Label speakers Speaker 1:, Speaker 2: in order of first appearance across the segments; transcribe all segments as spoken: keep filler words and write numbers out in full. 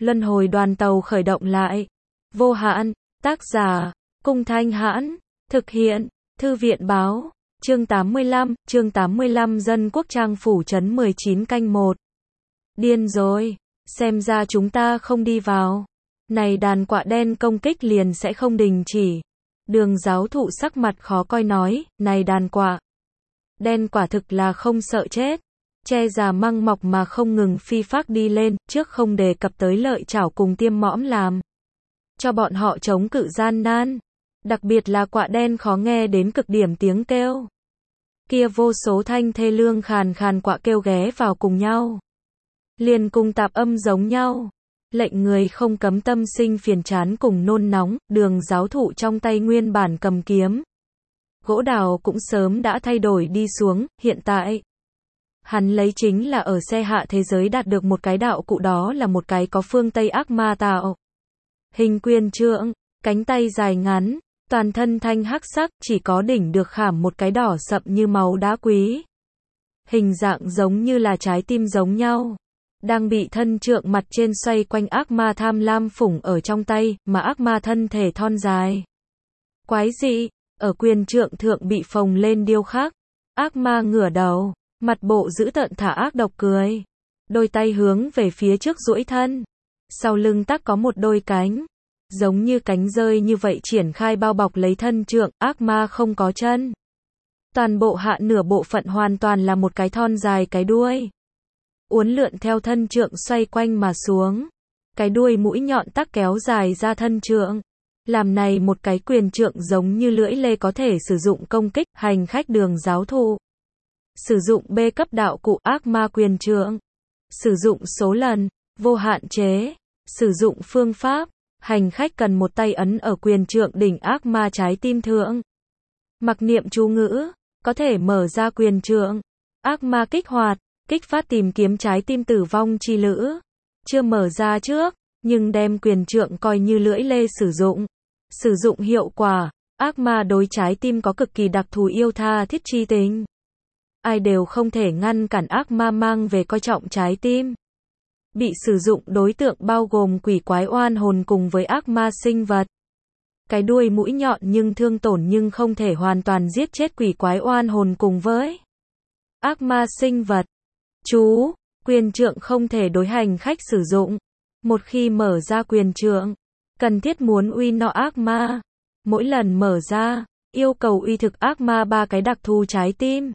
Speaker 1: Luân hồi đoàn tàu khởi động lại. Vô hạn, tác giả, Cung Thanh Hãn, thực hiện, Thư viện Báo, chương tám mươi lăm, chương tám mươi lăm Dân Quốc Trang Phủ Trấn mười chín canh một. Điên rồi, xem ra chúng ta không đi vào. Này đàn quạ đen công kích liền sẽ không đình chỉ. Đường giáo thụ sắc mặt khó coi nói, này đàn quạ đen quả thực là không sợ chết. Che già măng mọc mà không ngừng phi phác đi lên, trước không đề cập tới lợi chảo cùng tiêm mõm làm cho bọn họ chống cự gian nan. Đặc biệt là quạ đen khó nghe đến cực điểm tiếng kêu. Kia vô số thanh thê lương khàn khàn quạ kêu ghé vào cùng nhau. Liền cùng tạp âm giống nhau. Lệnh người không cấm tâm sinh phiền chán cùng nôn nóng, đường giáo thụ trong tay nguyên bản cầm kiếm. Gỗ đào cũng sớm đã thay đổi đi xuống, hiện tại. Hắn lấy chính là ở xe hạ thế giới đạt được một cái đạo cụ, đó là một cái có phương Tây ác ma tạo. Hình quyền trượng, cánh tay dài ngắn, toàn thân thanh hắc sắc, chỉ có đỉnh được khảm một cái đỏ sậm như máu đá quý. Hình dạng giống như là trái tim giống nhau. Đang bị thân trượng mặt trên xoay quanh ác ma tham lam phủng ở trong tay, mà ác ma thân thể thon dài. Quái dị, ở quyền trượng thượng bị phồng lên điêu khắc. Ác ma ngửa đầu, mặt bộ dữ tợn thả ác độc cười. Đôi tay hướng về phía trước duỗi thân. Sau lưng tắc có một đôi cánh. Giống như cánh rơi như vậy triển khai bao bọc lấy thân trượng, ác ma không có chân. Toàn bộ hạ nửa bộ phận hoàn toàn là một cái thon dài cái đuôi. Uốn lượn theo thân trượng xoay quanh mà xuống. Cái đuôi mũi nhọn tắc kéo dài ra thân trượng. Làm này một cái quyền trượng giống như lưỡi lê có thể sử dụng công kích hành khách đường giáo thụ. Sử dụng B cấp đạo cụ ác ma quyền trượng. Sử dụng số lần, vô hạn chế. Sử dụng phương pháp, hành khách cần một tay ấn ở quyền trượng đỉnh ác ma trái tim thượng. Mặc niệm chú ngữ, có thể mở ra quyền trượng. Ác ma kích hoạt, kích phát tìm kiếm trái tim tử vong chi lữ. Chưa mở ra trước, nhưng đem quyền trượng coi như lưỡi lê sử dụng. Sử dụng hiệu quả, ác ma đối trái tim có cực kỳ đặc thù yêu tha thiết chi tình. Ai đều không thể ngăn cản ác ma mang về coi trọng trái tim. Bị sử dụng đối tượng bao gồm quỷ quái oan hồn cùng với ác ma sinh vật. Cái đuôi mũi nhọn nhưng thương tổn nhưng không thể hoàn toàn giết chết quỷ quái oan hồn cùng với ác ma sinh vật. Chú, quyền trượng không thể đối hành khách sử dụng. Một khi mở ra quyền trượng, cần thiết muốn uy nọ ác ma. Mỗi lần mở ra, yêu cầu uy thực ác ma ba cái đặc thù trái tim.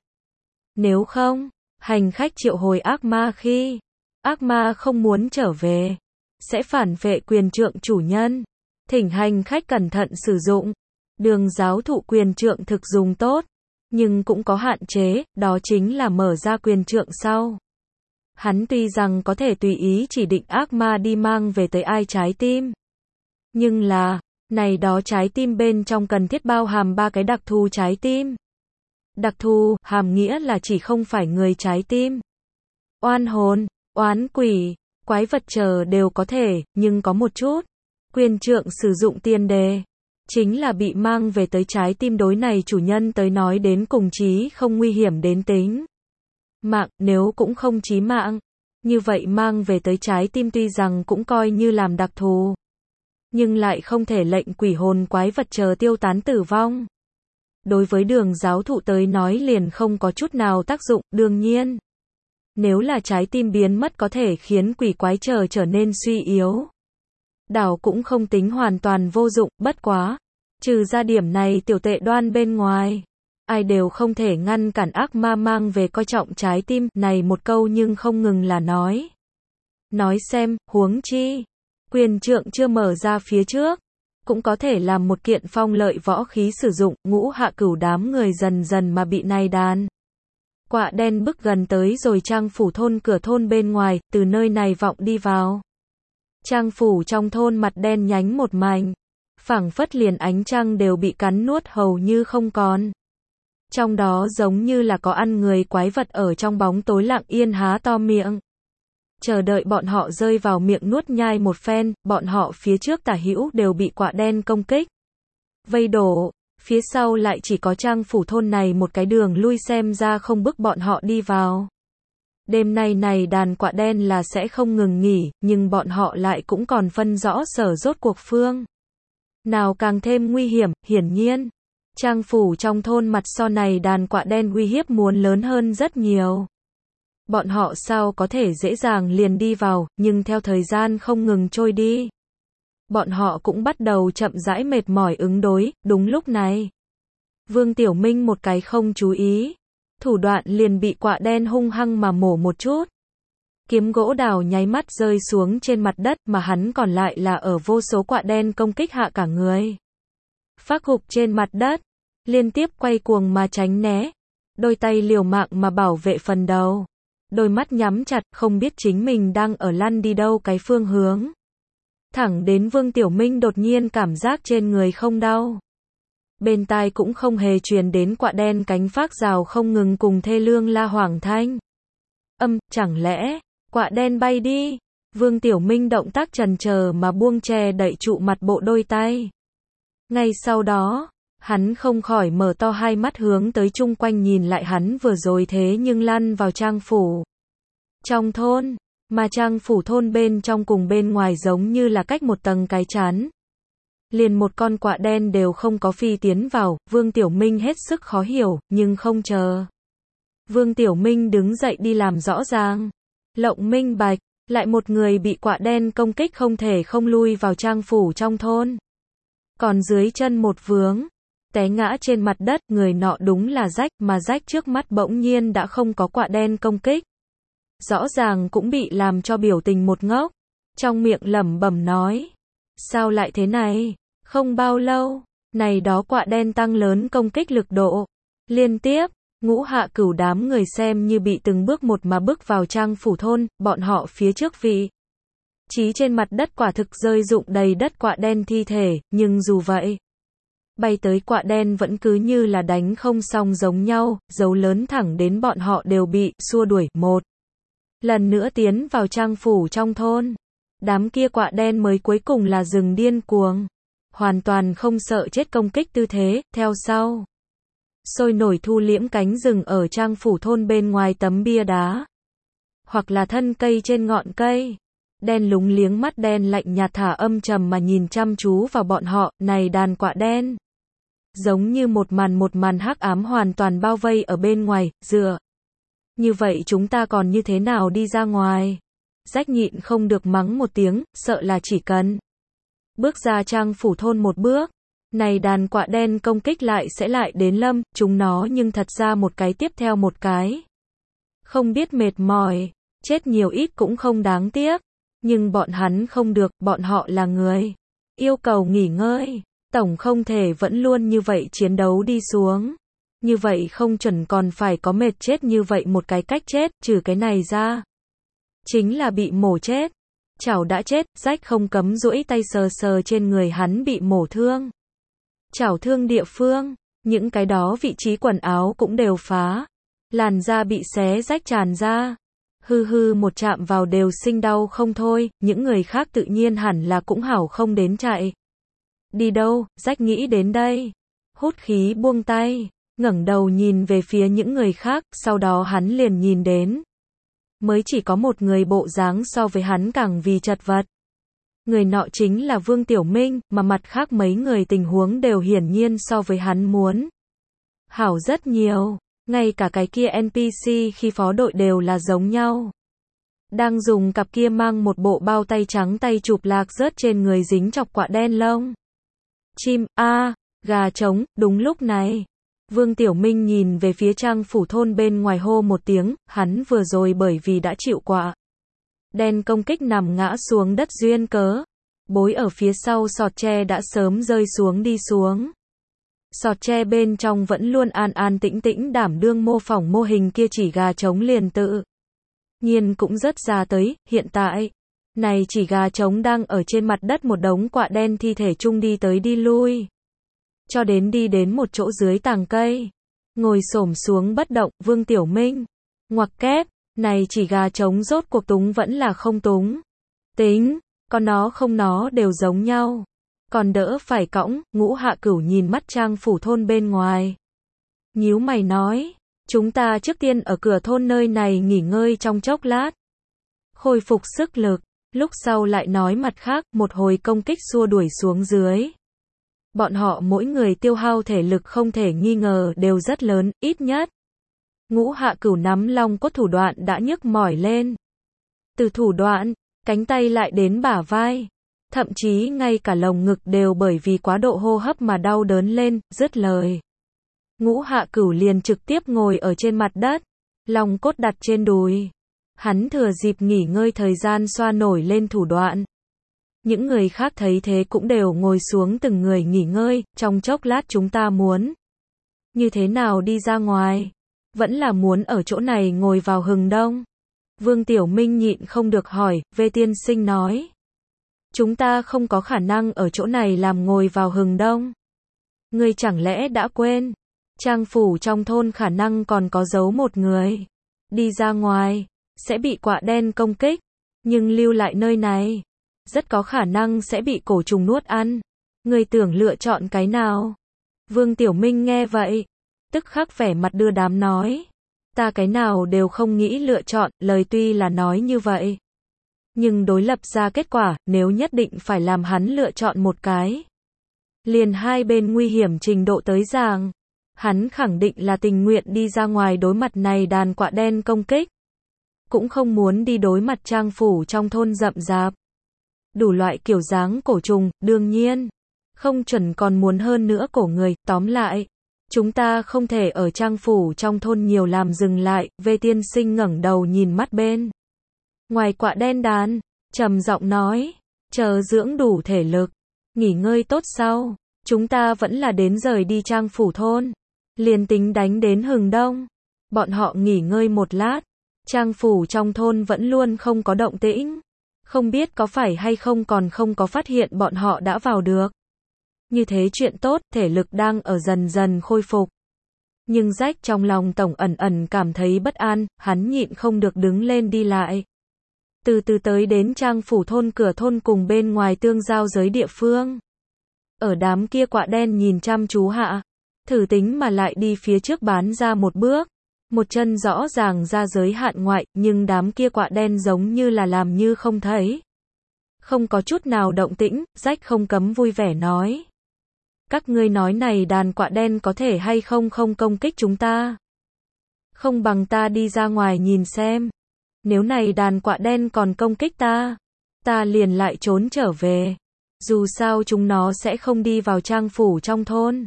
Speaker 1: Nếu không, hành khách triệu hồi ác ma khi ác ma không muốn trở về, sẽ phản vệ quyền trượng chủ nhân. Thỉnh hành khách cẩn thận sử dụng. Đường giáo thụ quyền trượng thực dùng tốt, nhưng cũng có hạn chế, đó chính là mở ra quyền trượng sau. Hắn tuy rằng có thể tùy ý chỉ định ác ma đi mang về tới ai trái tim. Nhưng là, này đó trái tim bên trong cần thiết bao hàm ba cái đặc thù trái tim. Đặc thù, hàm nghĩa là chỉ không phải người trái tim. Oan hồn, oán quỷ, quái vật chờ đều có thể, nhưng có một chút. Quyền trượng sử dụng tiền đề. Chính là bị mang về tới trái tim đối này chủ nhân tới nói đến cùng chí không nguy hiểm đến tính mạng, nếu cũng không chí mạng. Như vậy mang về tới trái tim tuy rằng cũng coi như làm đặc thù. Nhưng lại không thể lệnh quỷ hồn quái vật chờ tiêu tán tử vong. Đối với đường giáo thụ tới nói liền không có chút nào tác dụng, đương nhiên. Nếu là trái tim biến mất có thể khiến quỷ quái chờ trở nên suy yếu. Đảo cũng không tính hoàn toàn vô dụng, bất quá. Trừ ra điểm này tiểu tệ đoan bên ngoài. Ai đều không thể ngăn cản ác ma mang về coi trọng trái tim, này một câu nhưng không ngừng là nói. Nói xem, huống chi. Quyền trượng chưa mở ra phía trước. Cũng có thể làm một kiện phong lợi võ khí sử dụng, ngũ hạ cửu đám người dần dần mà bị này đàn. Quạ đen bức gần tới rồi trang phủ thôn cửa thôn bên ngoài, từ nơi này vọng đi vào. Trang phủ trong thôn mặt đen nhánh một mảnh. Phảng phất liền ánh trăng đều bị cắn nuốt hầu như không còn. Trong đó giống như là có ăn người quái vật ở trong bóng tối lặng yên há to miệng. Chờ đợi bọn họ rơi vào miệng nuốt nhai một phen, bọn họ phía trước tả hữu đều bị quạ đen công kích. Vây đổ, phía sau lại chỉ có trang phủ thôn này một cái đường lui xem ra không bức bọn họ đi vào. Đêm nay này đàn quạ đen là sẽ không ngừng nghỉ, nhưng bọn họ lại cũng còn phân rõ sở rốt cuộc phương nào càng thêm nguy hiểm, hiển nhiên. Trang phủ trong thôn mặt so này đàn quạ đen uy hiếp muốn lớn hơn rất nhiều. Bọn họ sao có thể dễ dàng liền đi vào, nhưng theo thời gian không ngừng trôi đi, bọn họ cũng bắt đầu chậm rãi mệt mỏi ứng đối. Đúng lúc này, Vương Tiểu Minh một cái không chú ý, thủ đoạn liền bị quạ đen hung hăng mà mổ một chút. Kiếm gỗ đào nháy mắt rơi xuống trên mặt đất, mà hắn còn lại là ở vô số quạ đen công kích hạ cả người phác gục trên mặt đất, liên tiếp quay cuồng mà tránh né, đôi tay liều mạng mà bảo vệ phần đầu, đôi mắt nhắm chặt, không biết chính mình đang ở lăn đi đâu cái phương hướng. Thẳng đến Vương Tiểu Minh đột nhiên cảm giác trên người không đau, bên tai cũng không hề truyền đến quạ đen cánh phác rào không ngừng cùng thê lương la hoảng thanh. Âm, chẳng lẽ quạ đen bay đi? Vương Tiểu Minh động tác chần chờ mà buông che đậy trụ mặt bộ đôi tay. Ngay sau đó, hắn không khỏi mở to hai mắt hướng tới chung quanh nhìn lại, hắn vừa rồi thế nhưng lăn vào trang phủ trong thôn, mà trang phủ thôn bên trong cùng bên ngoài giống như là cách một tầng cái chắn. Liền một con quạ đen đều không có phi tiến vào. Vương Tiểu Minh hết sức khó hiểu, nhưng không chờ Vương Tiểu Minh đứng dậy đi làm rõ ràng, lộng minh bạch, lại một người bị quạ đen công kích không thể không lui vào trang phủ trong thôn. Còn dưới chân một vướng, té ngã trên mặt đất, người nọ đúng là Rách, mà Rách trước mắt bỗng nhiên đã không có quạ đen công kích. Rõ ràng cũng bị làm cho biểu tình một ngốc, trong miệng lẩm bẩm nói: sao lại thế này? Không bao lâu, này đó quạ đen tăng lớn công kích lực độ. Liên tiếp, Ngũ Hạ Cửu đám người xem như bị từng bước một mà bước vào trang phủ thôn, bọn họ phía trước vị trí trên mặt đất quả thực rơi rụng đầy đất quạ đen thi thể, nhưng dù vậy, bay tới quạ đen vẫn cứ như là đánh không xong giống nhau, dấu lớn thẳng đến bọn họ đều bị xua đuổi. Một lần nữa tiến vào trang phủ trong thôn, đám kia quạ đen mới cuối cùng là dừng điên cuồng, hoàn toàn không sợ chết công kích tư thế. Theo sau, sôi nổi thu liễm cánh rừng ở trang phủ thôn bên ngoài tấm bia đá, hoặc là thân cây trên ngọn cây. Đen lúng liếng mắt đen lạnh nhạt thả âm trầm mà nhìn chăm chú vào bọn họ. Này đàn quạ đen, giống như một màn một màn hắc ám hoàn toàn bao vây ở bên ngoài. Dựa như vậy chúng ta còn như thế nào đi ra ngoài? Rách nhịn không được mắng một tiếng, sợ là chỉ cần bước ra trang phủ thôn một bước, này đàn quạ đen công kích lại sẽ lại đến lâm chúng nó, nhưng thật ra một cái tiếp theo một cái. Không biết mệt mỏi, chết nhiều ít cũng không đáng tiếc. Nhưng bọn hắn không được, bọn họ là người yêu cầu nghỉ ngơi, tổng không thể vẫn luôn như vậy chiến đấu đi xuống. Như vậy không chuẩn còn phải có mệt chết như vậy một cái cách chết, trừ cái này ra, chính là bị mổ chết. Chảo đã chết, Rách không cấm duỗi tay sờ sờ trên người hắn bị mổ thương. Chảo thương địa phương, những cái đó vị trí quần áo cũng đều phá, làn da bị xé rách tràn ra. Hư hư một chạm vào đều sinh đau không thôi, những người khác tự nhiên hẳn là cũng hảo không đến chạy đi đâu. Rách nghĩ đến đây, hút khí buông tay, ngẩng đầu nhìn về phía những người khác, sau đó hắn liền nhìn đến, mới chỉ có một người bộ dáng so với hắn càng vì chật vật. Người nọ chính là Vương Tiểu Minh, mà mặt khác mấy người tình huống đều hiển nhiên so với hắn muốn hảo rất nhiều. Ngay cả cái kia en pê xê khi phó đội đều là giống nhau, đang dùng cặp kia mang một bộ bao tay trắng tay chụp lạc rớt trên người dính chọc quạ đen lông chim. A, à, gà trống. Đúng lúc này, Vương Tiểu Minh nhìn về phía trang phủ thôn bên ngoài hô một tiếng, hắn vừa rồi bởi vì đã chịu quạ đen công kích nằm ngã xuống đất duyên cớ, bối ở phía sau sọt tre đã sớm rơi xuống đi xuống. Sọt tre bên trong vẫn luôn an an tĩnh tĩnh đảm đương mô phỏng mô hình kia chỉ gà trống liền tự nhiên cũng rất ra tới. Hiện tại, này chỉ gà trống đang ở trên mặt đất một đống quạ đen thi thể chung đi tới đi lui, cho đến đi đến một chỗ dưới tàng cây, ngồi xổm xuống bất động. Vương Tiểu Minh ngoặc kép, này chỉ gà trống rốt cuộc túng vẫn là không túng. Tính, con nó không nó đều giống nhau, còn đỡ phải cõng. Ngũ Hạ Cửu nhìn mắt trang phủ thôn bên ngoài, nhíu mày nói, Chúng ta trước tiên ở cửa thôn nơi này nghỉ ngơi trong chốc lát. Khôi phục sức lực, lúc sau lại nói mặt khác, một hồi công kích xua đuổi xuống dưới. Bọn họ mỗi người tiêu hao thể lực không thể nghi ngờ đều rất lớn, ít nhất. Ngũ Hạ Cửu nắm long cốt thủ đoạn đã nhức mỏi lên. Từ thủ đoạn, cánh tay lại đến bả vai. Thậm chí ngay cả lồng ngực đều bởi vì quá độ hô hấp mà đau đớn lên, dứt lời. Ngũ Hạ Cửu liền trực tiếp ngồi ở trên mặt đất, long cốt đặt trên đùi. Hắn thừa dịp nghỉ ngơi thời gian xoa nổi lên thủ đoạn. Những người khác thấy thế cũng đều ngồi xuống từng người nghỉ ngơi, trong chốc lát chúng ta muốn. Như thế nào đi ra ngoài? Vẫn là muốn ở chỗ này ngồi vào hừng đông. Vương Tiểu Minh nhịn không được hỏi, Vê tiên sinh nói. Chúng ta không có khả năng ở chỗ này làm ngồi vào hừng đông. Ngươi chẳng lẽ đã quên? Trang phủ trong thôn khả năng còn có giấu một người. Đi ra ngoài, sẽ bị quạ đen công kích. Nhưng lưu lại nơi này, rất có khả năng sẽ bị cổ trùng nuốt ăn. Ngươi tưởng lựa chọn cái nào? Vương Tiểu Minh nghe vậy, tức khắc vẻ mặt đưa đám nói. Ta cái nào đều không nghĩ lựa chọn, lời tuy là nói như vậy. Nhưng đối lập ra kết quả, nếu nhất định phải làm hắn lựa chọn một cái. Liền hai bên nguy hiểm trình độ tới ràng. Hắn khẳng định là tình nguyện đi ra ngoài đối mặt này đàn quạ đen công kích. Cũng không muốn đi đối mặt trang phủ trong thôn rậm rạp. Đủ loại kiểu dáng cổ trùng, đương nhiên. Không chuẩn còn muốn hơn nữa cổ người, tóm lại. Chúng ta không thể ở trang phủ trong thôn nhiều làm dừng lại, Vê tiên sinh ngẩng đầu nhìn mắt bên. Ngoài quạ đen đàn, trầm giọng nói, chờ dưỡng đủ thể lực, nghỉ ngơi tốt sau, chúng ta vẫn là đến rời đi trang phủ thôn. Liền tính đánh đến hừng đông, bọn họ nghỉ ngơi một lát, trang phủ trong thôn vẫn luôn không có động tĩnh. Không biết có phải hay không còn không có phát hiện bọn họ đã vào được. Như thế chuyện tốt, thể lực đang ở dần dần khôi phục. Nhưng rách trong lòng tổng ẩn ẩn cảm thấy bất an, hắn nhịn không được đứng lên đi lại. Từ từ tới đến trang phủ thôn cửa thôn cùng bên ngoài tương giao giới địa phương. Ở đám kia quạ đen nhìn chăm chú hạ, thử tính mà lại đi phía trước bán ra một bước. Một chân rõ ràng ra giới hạn ngoại, nhưng đám kia quạ đen giống như là làm như không thấy. Không có chút nào động tĩnh, rách không cấm vui vẻ nói. Các ngươi nói này đàn quạ đen có thể hay không không công kích chúng ta. Không bằng ta đi ra ngoài nhìn xem. Nếu này đàn quạ đen còn công kích ta, ta liền lại trốn trở về. Dù sao chúng nó sẽ không đi vào trang phủ trong thôn.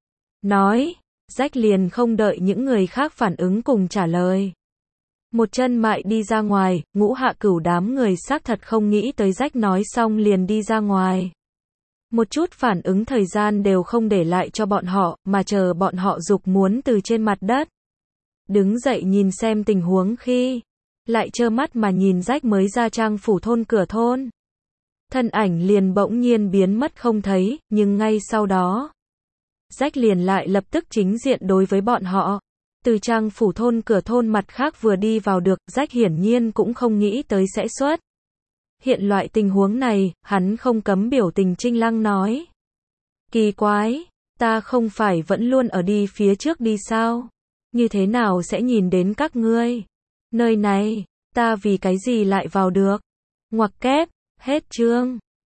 Speaker 1: Nói, rách liền không đợi những người khác phản ứng cùng trả lời. Một chân mại đi ra ngoài, Ngũ Hạ Cửu đám người xác thật không nghĩ tới rách nói xong liền đi ra ngoài. Một chút phản ứng thời gian đều không để lại cho bọn họ, mà chờ bọn họ dục muốn từ trên mặt đất. Đứng dậy nhìn xem tình huống khi, lại trơ mắt mà nhìn rách mới ra trang phủ thôn cửa thôn. Thân ảnh liền bỗng nhiên biến mất không thấy, nhưng ngay sau đó, rách liền lại lập tức chính diện đối với bọn họ. Từ trang phủ thôn cửa thôn mặt khác vừa đi vào được, rách hiển nhiên cũng không nghĩ tới sẽ xuất. Hiện loại tình huống này, hắn không cấm biểu tình trinh lăng nói. Kỳ quái, ta không phải vẫn luôn ở đi phía trước đi sao? Như thế nào sẽ nhìn đến các ngươi? Nơi này, ta vì cái gì lại vào được? Ngoặc kép, hết chương.